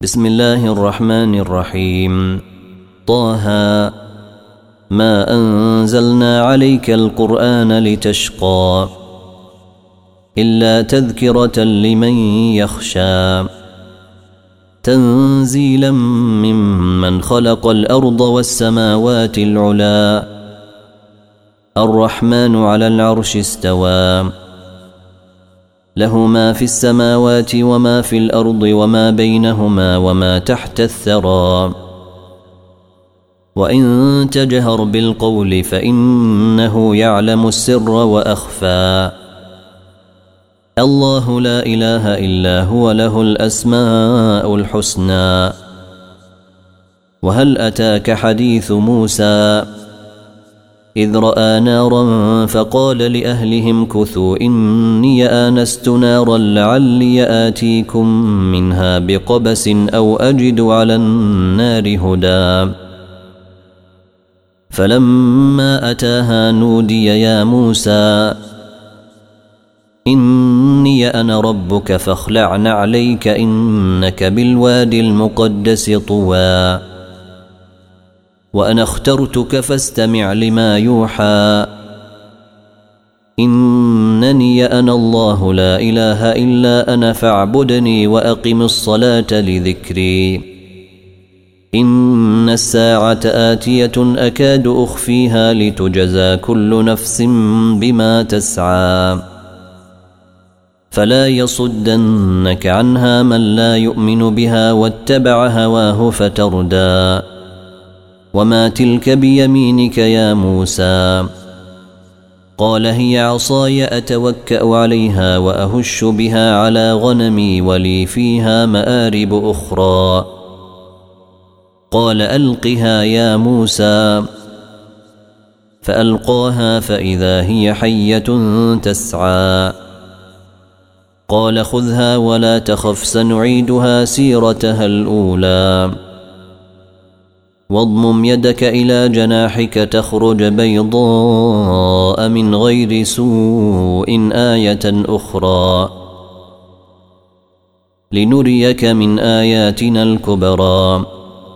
بسم الله الرحمن الرحيم. طه ما أنزلنا عليك القرآن لتشقى إلا تذكرة لمن يخشى تنزيلا ممن خلق الأرض والسماوات العلا الرحمن على العرش استوى له ما في السماوات وما في الأرض وما بينهما وما تحت الثرى وإن تجهر بالقول فإنه يعلم السر وأخفى الله لا إله إلا هو له الأسماء الحسنى. وهل أتاك حديث موسى إذ رأى نارا فقال لأهلهم كثوا إني آنست نارا لعلي آتيكم منها بقبس أو أجد على النار هدى فلما أتاها نودي يا موسى إني أنا ربك فاخلع نعليك إنك بالوادي المقدس طوى وأنا اخترتك فاستمع لما يوحى إنني أنا الله لا إله إلا أنا فاعبدني وأقم الصلاة لذكري إن الساعة آتية أكاد أخفيها لتجزى كل نفس بما تسعى فلا يصدنك عنها من لا يؤمن بها واتبع هواه فتردى وما تلك بيمينك يا موسى قال هي عصاي أتوكأ عليها وأهش بها على غنمي ولي فيها مآرب أخرى قال ألقها يا موسى فألقاها فإذا هي حية تسعى قال خذها ولا تخف سنعيدها سيرتها الأولى واضمم يدك إلى جناحك تخرج بيضاء من غير سوء آية أخرى لنريك من آياتنا الكبرى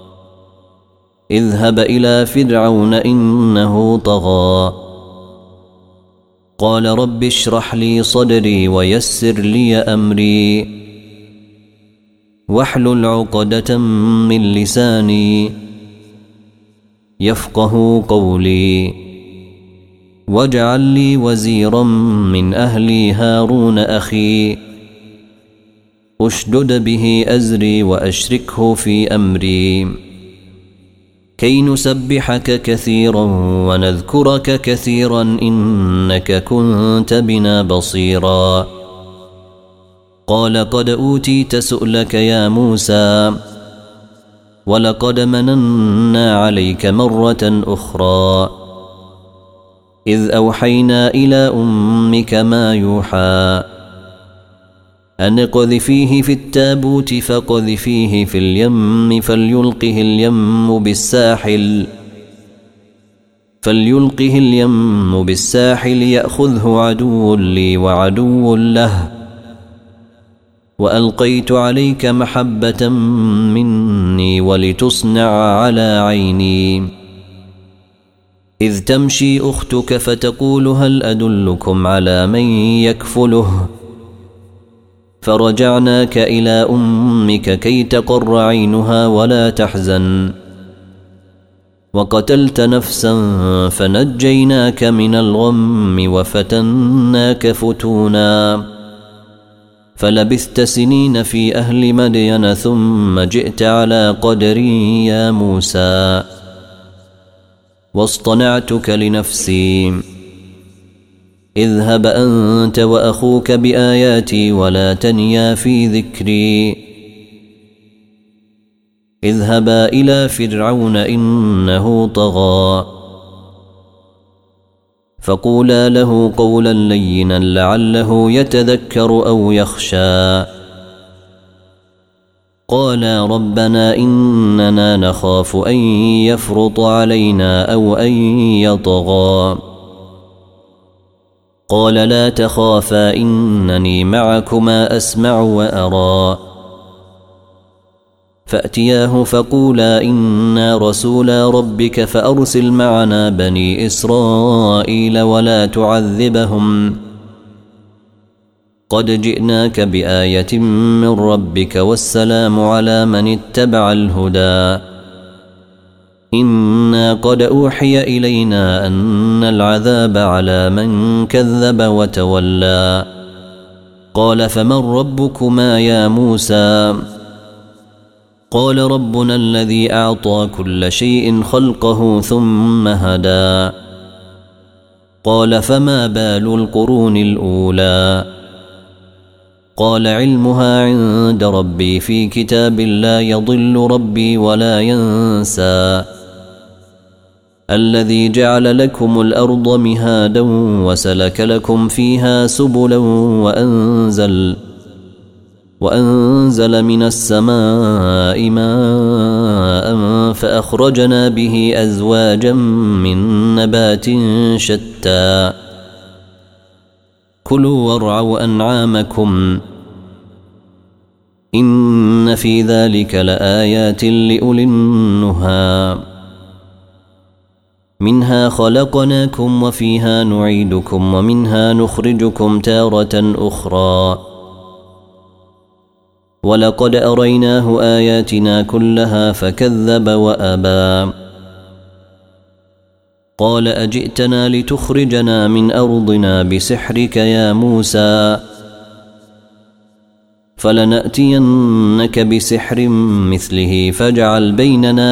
اذهب إلى فرعون إنه طغى قال رب اشرح لي صدري ويسر لي أمري واحلل عقدة من لساني يفقه قولي واجعل لي وزيرا من أهلي هارون أخي أشدد به أزري وأشركه في أمري كي نسبحك كثيرا ونذكرك كثيرا إنك كنت بنا بصيرا قال قد أوتيت سؤلك يا موسى ولقد مننا عليك مرة أخرى إذ أوحينا إلى أمك ما يوحى أن اقذفيه في التابوت فقذفيه في اليم فليلقه اليم بالساحل يأخذه عدو لي وعدو له وألقيت عليك محبة مني ولتصنع على عيني إذ تمشي أختك فتقول هل أدلكم على من يكفله فرجعناك إلى أمك كي تقر عينها ولا تحزن وقتلت نفسا فنجيناك من الغم وفتناك فتونا فلبثت سنين في أهل مدين ثم جئت على قدري يا موسى واصطنعتك لنفسي اذهب أنت وأخوك بآياتي ولا تنيا في ذكري اذهبا إلى فرعون إنه طغى فقولا له قولا لينا لعله يتذكر أو يخشى قالا ربنا إننا نخاف أن يفرط علينا أو أن يطغى قال لا تخافا إنني معكما أسمع وأرى فأتياه فقولا إنا رسولا ربك فأرسل معنا بني إسرائيل ولا تعذبهم قد جئناك بآية من ربك والسلام على من اتبع الهدى إنا قد أوحي إلينا أن العذاب على من كذب وتولى قال فمن ربكما يا موسى قال ربنا الذي أعطى كل شيء خلقه ثم هدى قال فما بال القرون الأولى قال علمها عند ربي في كتاب لا يضل ربي ولا ينسى الذي جعل لكم الأرض مهادا وسلك لكم فيها سبلا وأنزل من السماء ماء فأخرجنا به أزواجا من نبات شتى كلوا وارعوا أنعامكم إن في ذلك لآيات لأولي النهى منها خلقناكم وفيها نعيدكم ومنها نخرجكم تارة أخرى ولقد أريناه آياتنا كلها فكذب وأبى قال أجئتنا لتخرجنا من أرضنا بسحرك يا موسى فلنأتينك بسحر مثله فاجعل بيننا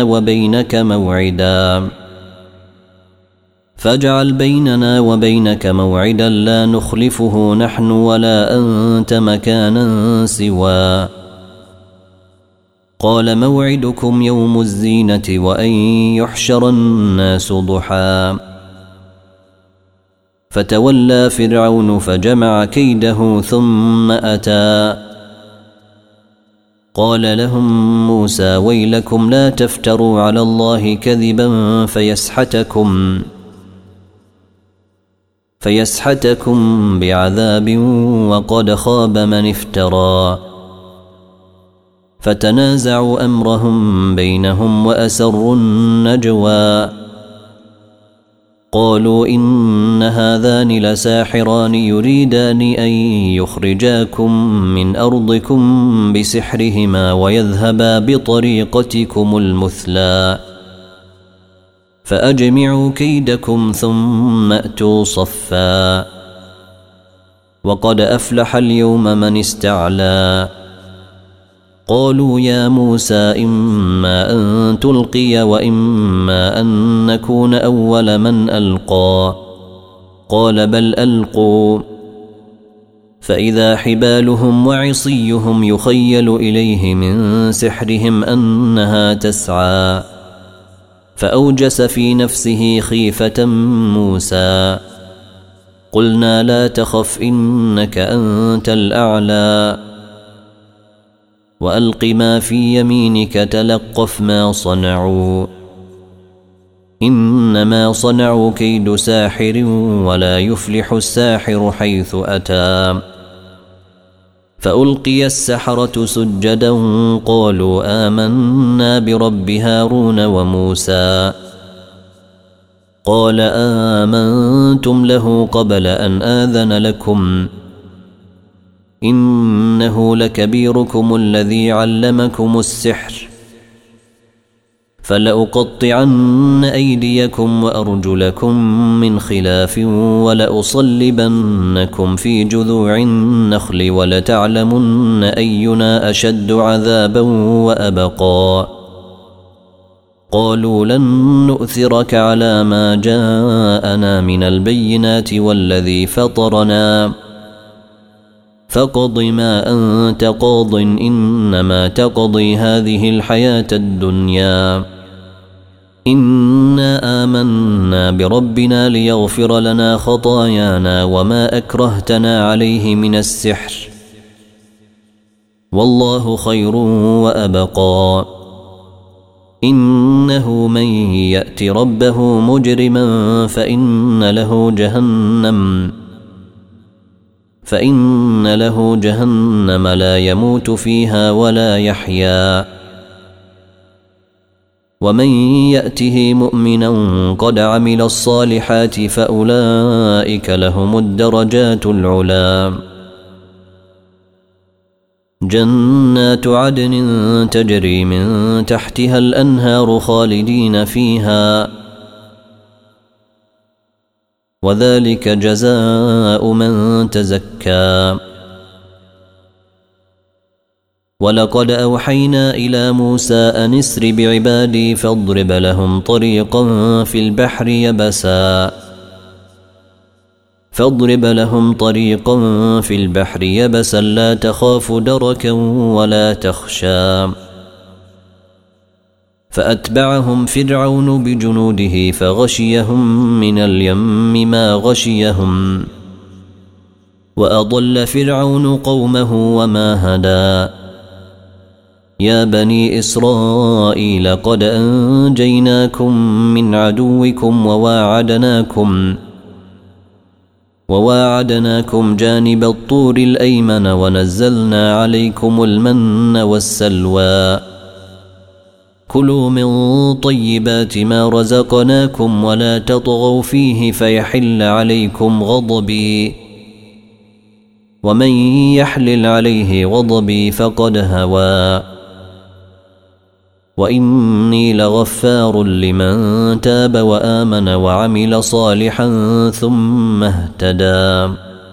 وبينك موعدا لا نخلفه نحن ولا أنت مكانا سوى قال موعدكم يوم الزينة وأن يحشر الناس ضحى فتولى فرعون فجمع كيده ثم أتى قال لهم موسى ويلكم لا تفتروا على الله كذبا فيسحتكم بعذاب وقد خاب من افترى فتنازعوا أمرهم بينهم وأسروا النجوى قالوا إن هذان لساحران يريدان أن يخرجاكم من أرضكم بسحرهما ويذهبا بطريقتكم المثلى فأجمعوا كيدكم ثم أتوا صفا وقد أفلح اليوم من استعلى قالوا يا موسى إما أن تلقي وإما أن نكون أول من ألقى قال بل ألقوا فإذا حبالهم وعصيهم يخيل إليه من سحرهم أنها تسعى فأوجس في نفسه خيفة موسى قلنا لا تخف إنك أنت الأعلى وألق ما في يمينك تلقف ما صنعوا إنما صنعوا كيد ساحر ولا يفلح الساحر حيث أتى فألقي السحرة سجدا قالوا آمنا برب هارون وموسى قال آمنتم له قبل أن آذن لكم إنه لكبيركم الذي علمكم السحر فلأقطعن أيديكم وأرجلكم من خلاف ولأصلبنكم في جذوع النخل ولتعلمن أينا أشد عذابا وأبقى قالوا لن نؤثرك على ما جاءنا من البينات والذي فطرنا فاقض ما أنت قاض إنما تقضي هذه الحياة الدنيا إنا آمنا بربنا ليغفر لنا خطايانا وما أكرهتنا عليه من السحر والله خير وأبقى إنه من يأت ربه مجرما فإن له جهنم لا يموت فيها ولا يحيا ومن يأته مؤمنا قد عمل الصالحات فأولئك لهم الدرجات العلى. جنات عدن تجري من تحتها الأنهار خالدين فيها، وذلك جزاء من تزكى. ولقد أوحينا إلى موسى أن اسر بعبادي فاضرب لهم طريقا في البحر يبسا لا تخاف دركا ولا تخشى. فأتبعهم فرعون بجنوده فغشيهم من اليم ما غشيهم، وأضل فرعون قومه وما هدى. يا بني إسرائيل قد أنجيناكم من عدوكم وواعدناكم جانب الطور الأيمن ونزلنا عليكم المن والسلوى. كلوا من طيبات ما رزقناكم ولا تطغوا فيه فيحل عليكم غضبي، ومن يحلل عليه غضبي فقد هوى. وإني لغفار لمن تاب وآمن وعمل صالحا ثم اهتدى.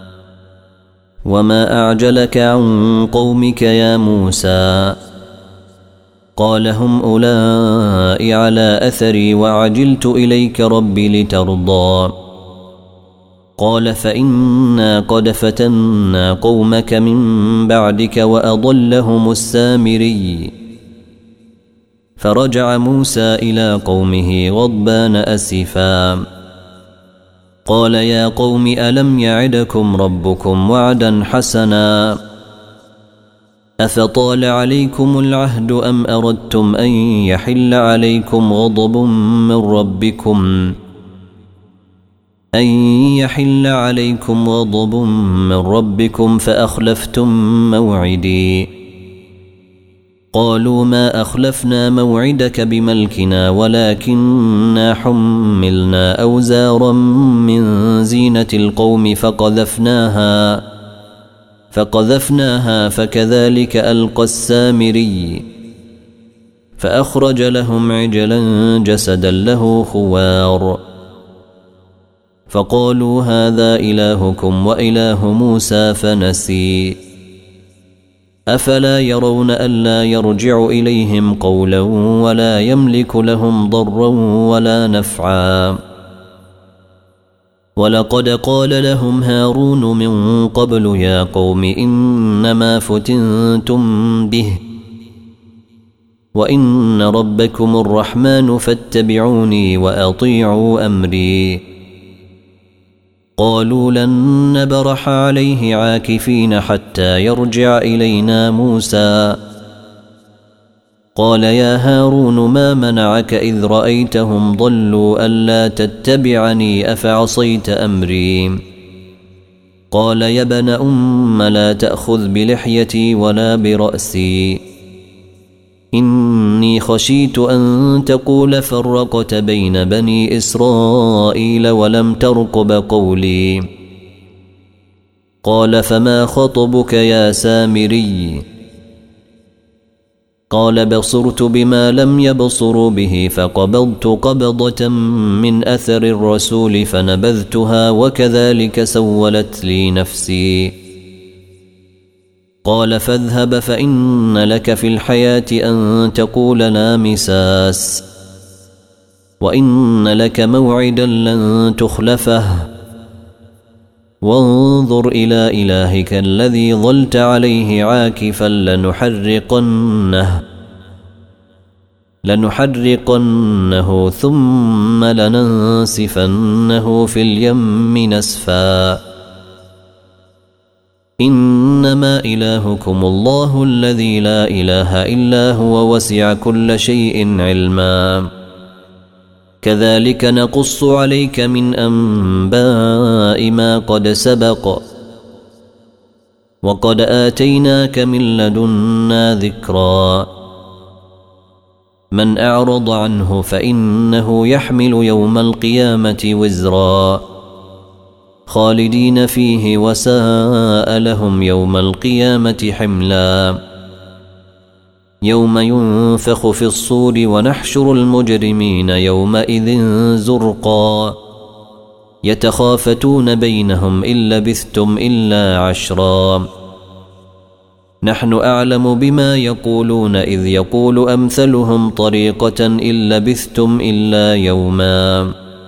وما أعجلك عن قومك يا موسى؟ قال هم أولئك على أثري وعجلت إليك ربي لترضى. قال فإنا قد فتنا قومك من بعدك وأضلهم السامري. فرجع موسى إلى قومه غضبان أسفا. قال يا قوم ألم يعدكم ربكم وعدا حسنا؟ أفطال عليكم العهد أم أردتم أن يحل عليكم غضب من ربكم فأخلفتم موعدي؟ قالوا ما أخلفنا موعدك بملكنا ولكننا حملنا أوزارا من زينة القوم فقذفناها فكذلك ألقى السامري. فأخرج لهم عجلا جسدا له خوار، فقالوا هذا إلهكم وإله موسى فنسي. أفلا يرون ألا يرجع إليهم قولا ولا يملك لهم ضرا ولا نفعا؟ ولقد قال لهم هارون من قبل يا قوم إنما فتنتم به وإن ربكم الرحمن فاتبعوني وأطيعوا أمري. قالوا لن نبرح عليه عاكفين حتى يرجع إلينا موسى. قال يا هارون ما منعك إذ رأيتهم ضلوا ألا تتبعني أفعصيت أمري؟ قال يا ابن أم لا تأخذ بلحيتي ولا برأسي، إني خشيت أن تقول فرقت بين بني إسرائيل ولم ترقب قولي. قال فما خطبك يا سامري؟ قال بصرت بما لم يبصروا به فقبضت قبضة من أثر الرسول فنبذتها وكذلك سولت لي نفسي. قال فاذهب فإن لك في الحياة أن تقول لا مساس، وإن لك موعدا لن تخلفه، وانظر إلى إلهك الذي ظلت عليه عاكفا لنحرقنه ثم لننسفنه في اليم نسفا. إنما إلهكم الله الذي لا إله إلا هو وسع كل شيء علما. كذلك نقص عليك من أنباء ما قد سبق، وقد آتيناك من لدنا ذكرا. من أعرض عنه فإنه يحمل يوم القيامة وزرا خالدين فيه وساء لهم يوم القيامة حملا يوم ينفخ في الصور ونحشر المجرمين يومئذ زرقا يتخافتون بينهم إن لبثتم إلا عشرا نحن أعلم بما يقولون إذ يقول أمثلهم طريقة إن لبثتم إلا يوما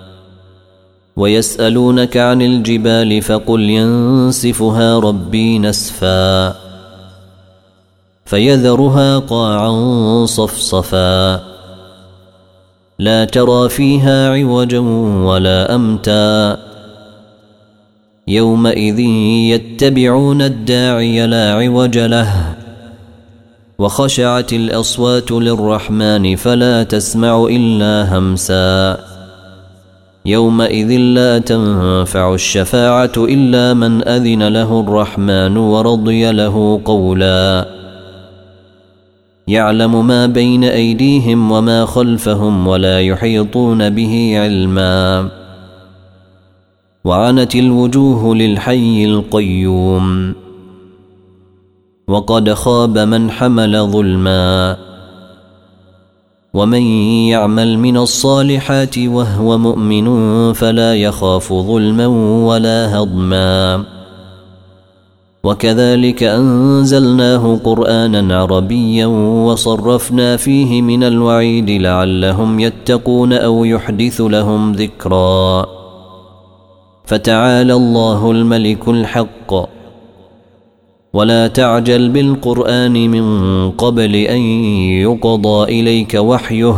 ويسألونك عن الجبال فقل ينسفها ربي نسفا فيذرها قاعا صفصفا لا ترى فيها عوجا ولا أمتا يومئذ يتبعون الداعي لا عوج له وخشعت الأصوات للرحمن فلا تسمع إلا همسا يومئذ لا تنفع الشفاعة إلا من أذن له الرحمن ورضي له قولا يعلم ما بين أيديهم وما خلفهم ولا يحيطون به علما وعنت الوجوه للحي القيوم وقد خاب من حمل ظلما ومن يعمل من الصالحات وهو مؤمن فلا يخاف ظلما ولا هضما وكذلك أنزلناه قرآنا عربيا وصرفنا فيه من الوعيد لعلهم يتقون أو يحدث لهم ذكرا فتعالى الله الملك الحق ولا تعجل بالقرآن من قبل أن يقضى إليك وحيه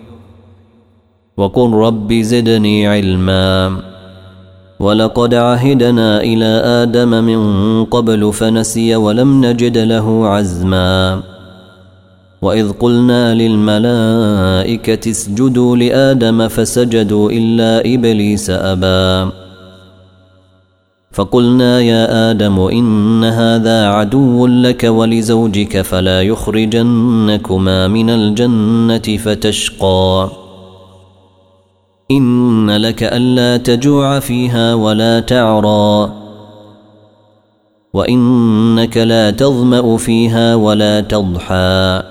وقل رب زدني علما ولقد عهدنا إلى آدم من قبل فنسي ولم نجد له عزما وإذ قلنا للملائكة اسجدوا لآدم فسجدوا إلا إبليس أبى فقلنا يا آدم إن هذا عدو لك ولزوجك فلا يخرجنكما من الجنة فتشقى إن لك ألا تجوع فيها ولا تعرى وإنك لا تظمأ فيها ولا تضحى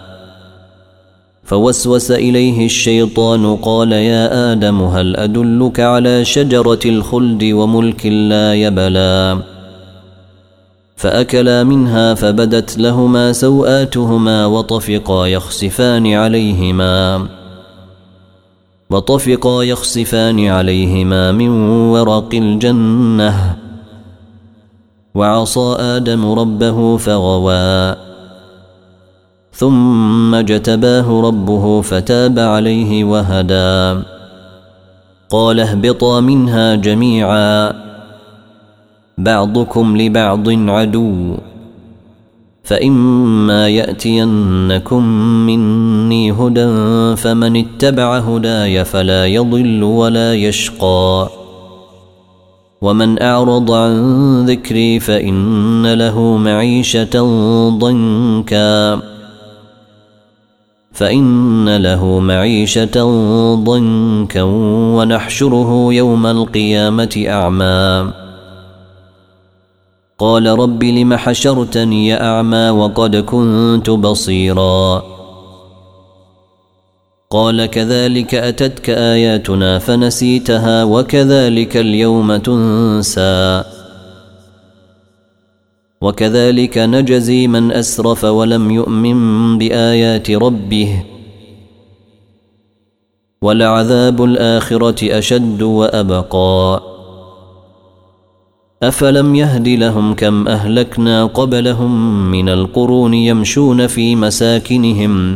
فوسوس إليه الشيطان قال يا آدم هل أدلك على شجرة الخلد وملك لا يبلى فأكلا منها فبدت لهما سوآتهما وطفقا يخصفان عليهما من ورق الجنة وعصى آدم ربه فغوى ثم اجتباه ربه فتاب عليه وهدى قال اهبطا منها جميعا بعضكم لبعض عدو فإما يأتينكم مني هدى فمن اتبع هداي فلا يضل ولا يشقى ومن أعرض عن ذكري فإن له معيشة ضنكا ونحشره يوم القيامة أعمى قال رب لم حشرتني أعمى وقد كنت بصيرا قال كذلك أتتك آياتنا فنسيتها وكذلك اليوم تنسى وكذلك نجزي من أسرف ولم يؤمن بآيات ربه ولعذاب الآخرة أشد وأبقى أفلم يهد لهم كم أهلكنا قبلهم من القرون يمشون في مساكنهم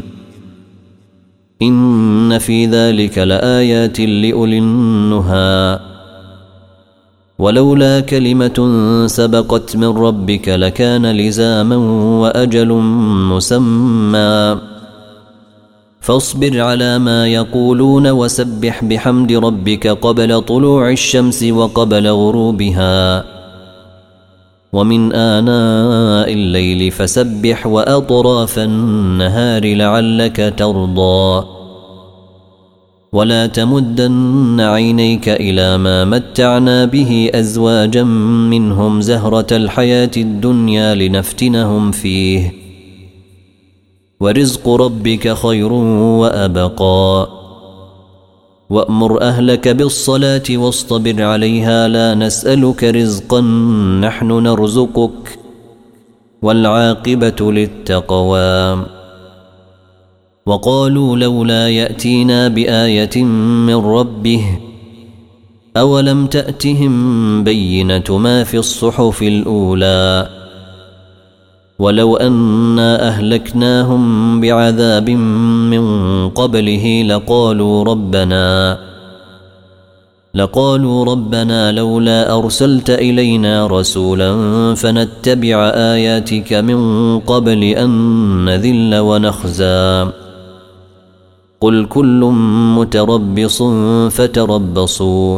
إن في ذلك لآيات لأولي النهى ولولا كلمة سبقت من ربك لكان لزاما وأجل مسمى فاصبر على ما يقولون وسبح بحمد ربك قبل طلوع الشمس وقبل غروبها ومن آناء الليل فسبح وأطراف النهار لعلك ترضى ولا تمدن عينيك إلى ما متعنا به أزواجا منهم زهرة الحياة الدنيا لنفتنهم فيه ورزق ربك خير وأبقى وأمر أهلك بالصلاة واصطبر عليها لا نسألك رزقا نحن نرزقك والعاقبة للتقوى وقالوا لولا يأتينا بآية من ربه أولم تأتهم بينة ما في الصحف الأولى ولو أنا أهلكناهم بعذاب من قبله لقالوا ربنا لولا أرسلت إلينا رسولا فنتبع آياتك من قبل أن نذل ونخزى قل كل متربص فتربصوا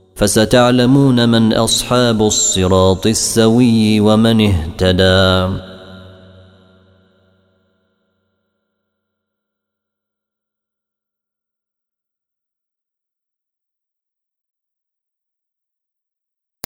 فستعلمون من أصحاب الصراط السوي ومن اهتدى.